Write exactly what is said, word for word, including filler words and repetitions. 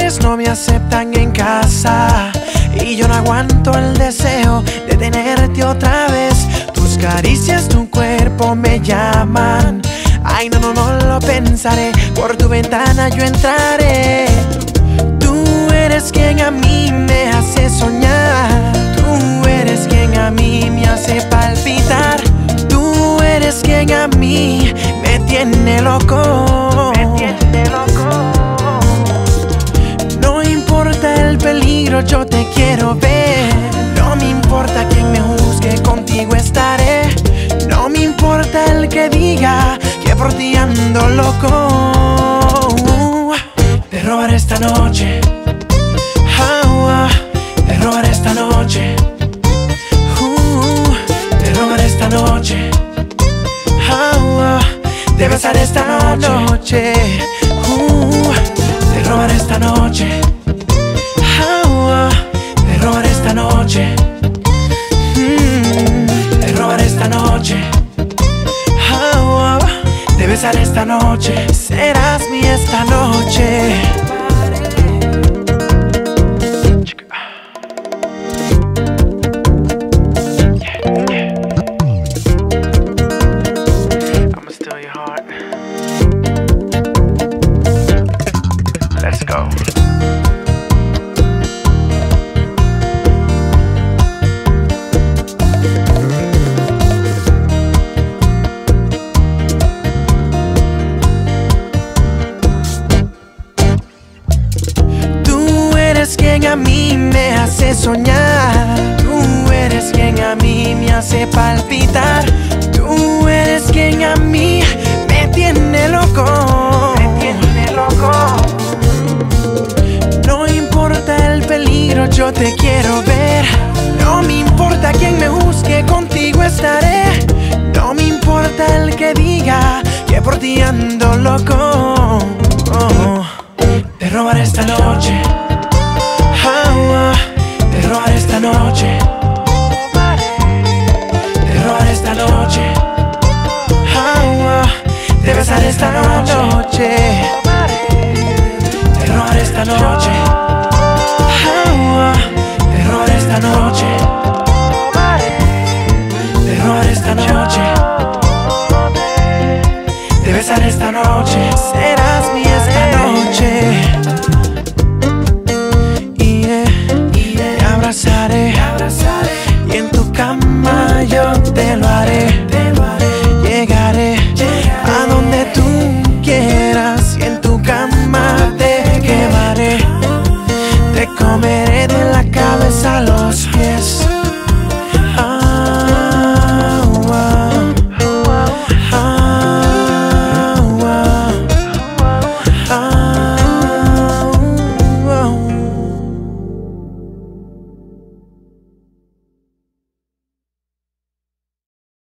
padres no me aceptan en casa y yo no aguanto el deseo de tenerte otra vez. Tus caricias, tu cuerpo me llaman. Ay, no, no, no lo pensaré. Por tu ventana yo entraré. Tú eres quien a mí me hace soñar. Tú eres quien a mí me hace palpitar. Tú eres quien a mí me tiene loco. Me tiene loco. No importa el peligro, yo te quiero ver. No me importa quien me juzgue, contigo estaré. No me importa el que diga que por ti ando loco. Te robaré esta noche. Oh, oh. Te robaré esta noche. Uh, te robaré esta noche. Oh, oh. Te besaré esta noche. Uh, te robaré esta noche. Oh, oh. Te robaré esta noche. Mm, te robaré esta noche. Oh, oh. Te besaré esta noche. Serás mi esta noche. Let's go. Tú eres quien a mí me hace soñar. Tú eres quien a mí me hace palpitar. Tú eres quien a mí me tiene loco. Me tiene loco. No importa el peligro, yo te quiero ver. No me importa quien me juzgue, contigo estaré. No me importa el que diga que por ti ando loco. Oh, te robaré esta noche.